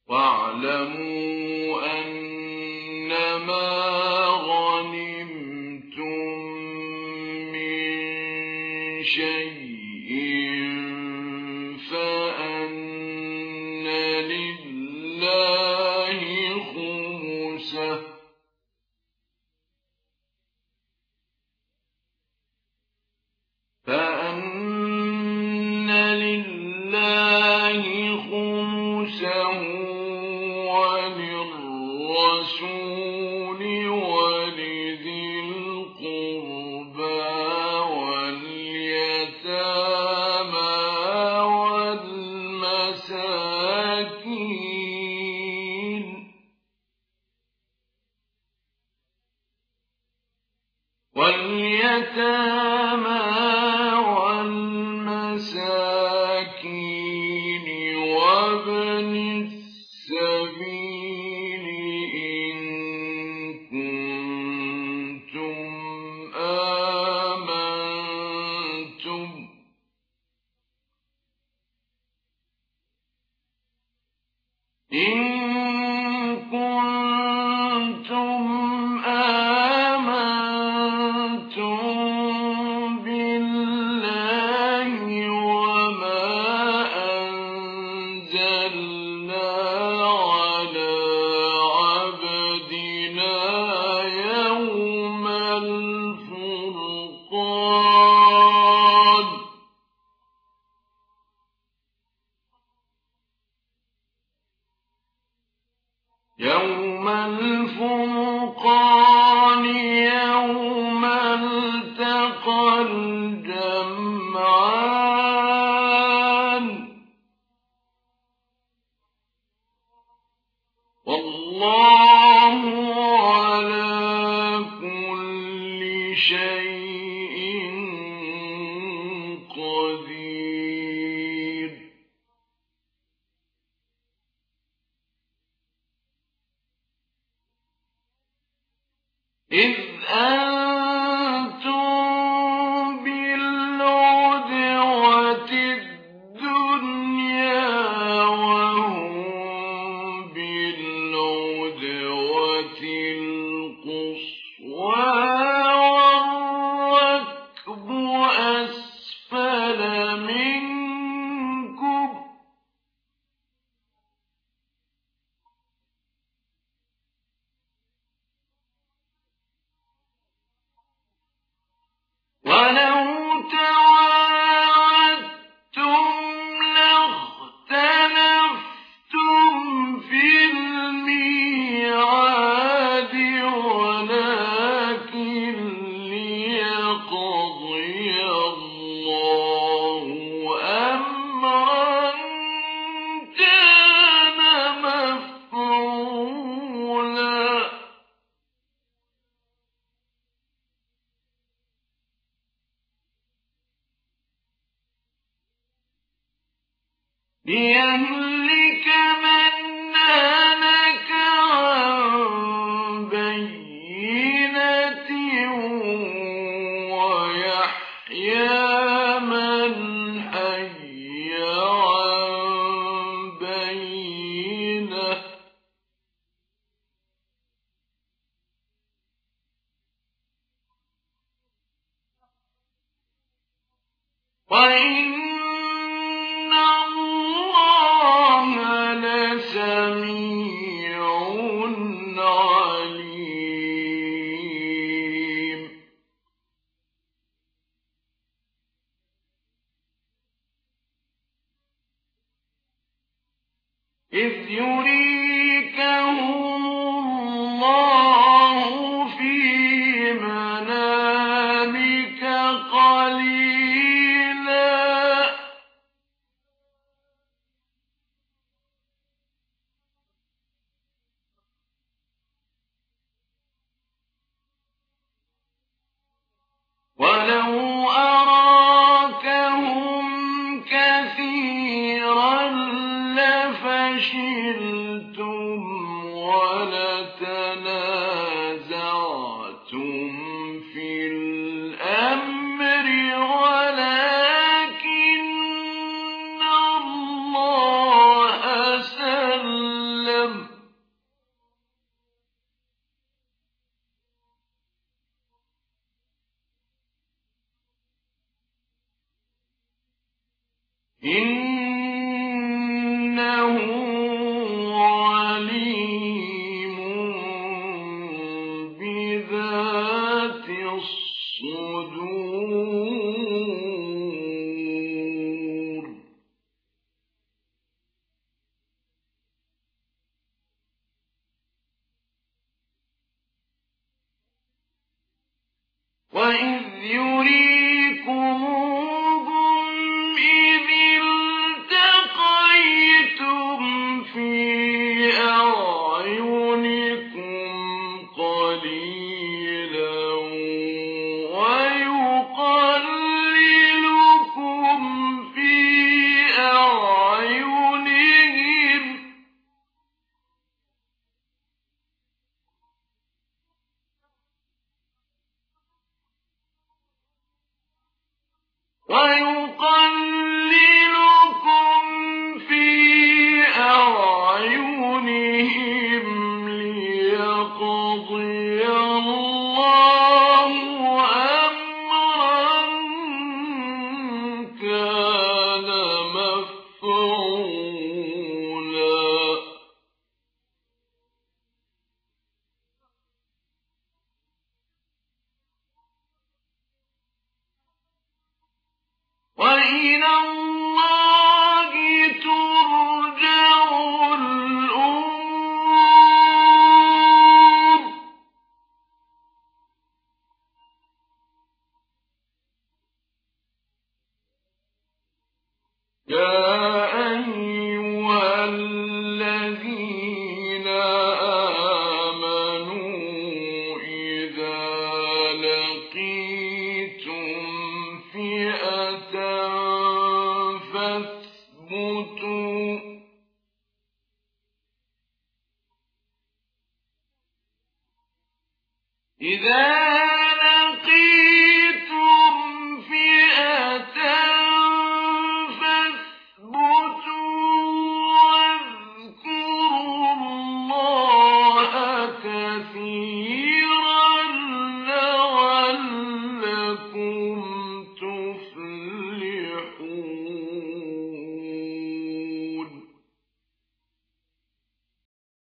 واعلموا أنما غنمتم من شيء فأن لله خمسه وللرسول ولذي القربى واليتامى والمساكين وابن السبيل إن كنتم آمنتم بالله وما أنزلنا على عبدنا يوم الفرقان يوم التقى الجمعان والله على كل شيء قدير إذ أنتم بالعدوة الدنيا وهم بالعدوة القصوى والركب أسفل منكم ولو تواعدتم لاختلفتم في الميعاد ولكن ليقضي الله أمرا كان مفعولا ليهلك من هلك عن بينة ويحيى من حي عن بينة وإن الله لسميع عليم إذ يريكهم الله في منامك قليلا ولو أراكهم كثيرا لفشلتم ولتنازعتم في الأمر ولكن الله سلم إنه عليم بذات الصدور وإذ يريكموهم إذ التقيتم في أعينكم قليلا ويقللكم في أعينهم ليقضي الله أمرا كان مفعولا وإلى الله ترجع الأمور يا أيها الذين آمنوا إذا لقيتم فئة فاثبتوا واذكروا الله كثيرا